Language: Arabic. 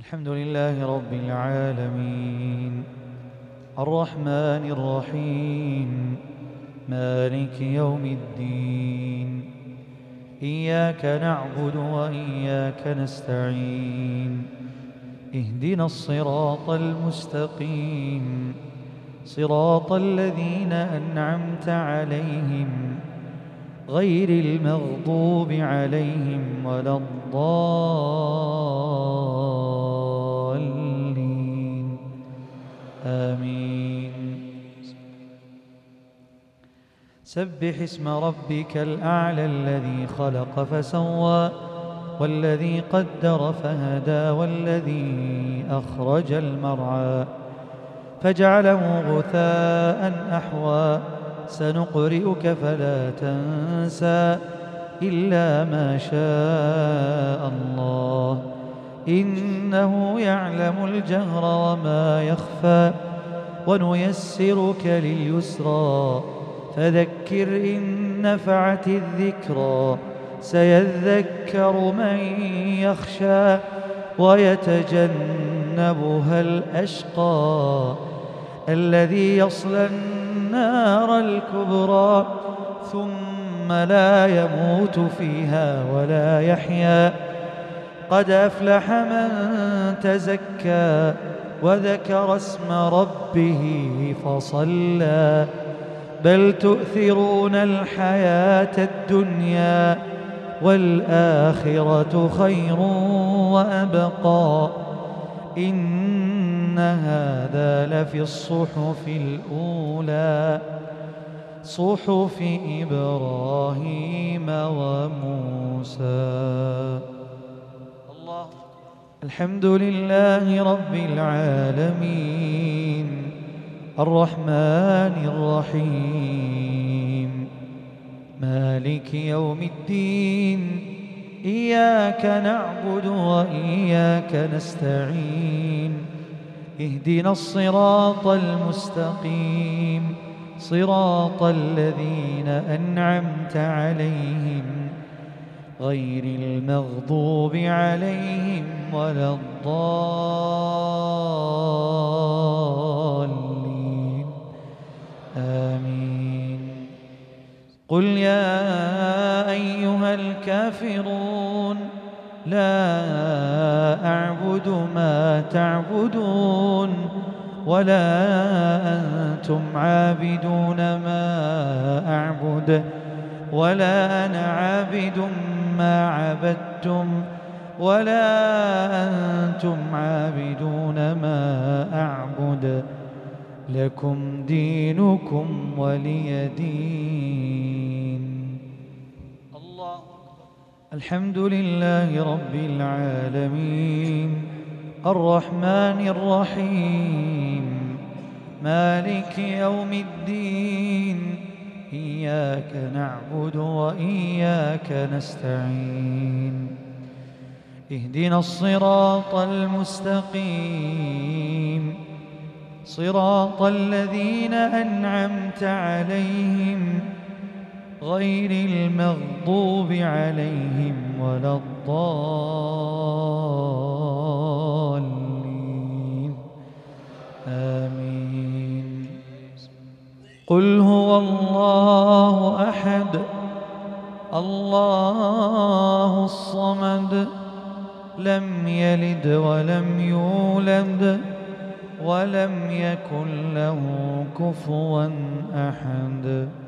الحمد لله رب العالمين الرحمن الرحيم مالك يوم الدين إياك نعبد وإياك نستعين اهدنا الصراط المستقيم صراط الذين أنعمت عليهم غير المغضوب عليهم ولا الضالين آمين. سبح اسم ربك الأعلى الذي خلق فسوى والذي قدر فهدى والذي أخرج المرعى فجعله غثاء أحوى سنقرئك فلا تنسى إلا ما شاء الله إنه يعلم الجهر وما يخفى ونيسرك لليسرى فذكر إن نفعت الذكرى سيذكر من يخشى ويتجنبها الأشقى الذي يصلى النار الكبرى ثم لا يموت فيها ولا يحيا قد أفلح من تزكى وذكر اسم ربه فصلى بل تؤثرون الحياة الدنيا والآخرة خير وأبقى إن هذا لفي الصحف الأولى صحف إبراهيم وموسى. الله. الحمد لله رب العالمين الرحمن الرحيم مالك يوم الدين إياك نعبد وإياك نستعين اهدنا الصراط المستقيم صراط الذين أنعمت عليهم غير المغضوب عليهم ولا الضالين آمين. قل يا أيها الكافرون لا أعبد ما تعبدون ولا أنتم عابدون ما أعبد ولا أنا عابد ما عبدتم ولا أنتم عابدون ما أعبد لكم دينكم ولي دين. الله. الحمد لله رب العالمين الرحمن الرحيم مالك يوم الدين إياك نعبد وإياك نستعين اهدنا الصراط المستقيم صراط الذين أنعمت عليهم غير المغضوب عليهم ولا الضالين آمين. قل هو الله أحد الله الصمد لم يلد ولم يولد ولم يكن له كفوا أحد.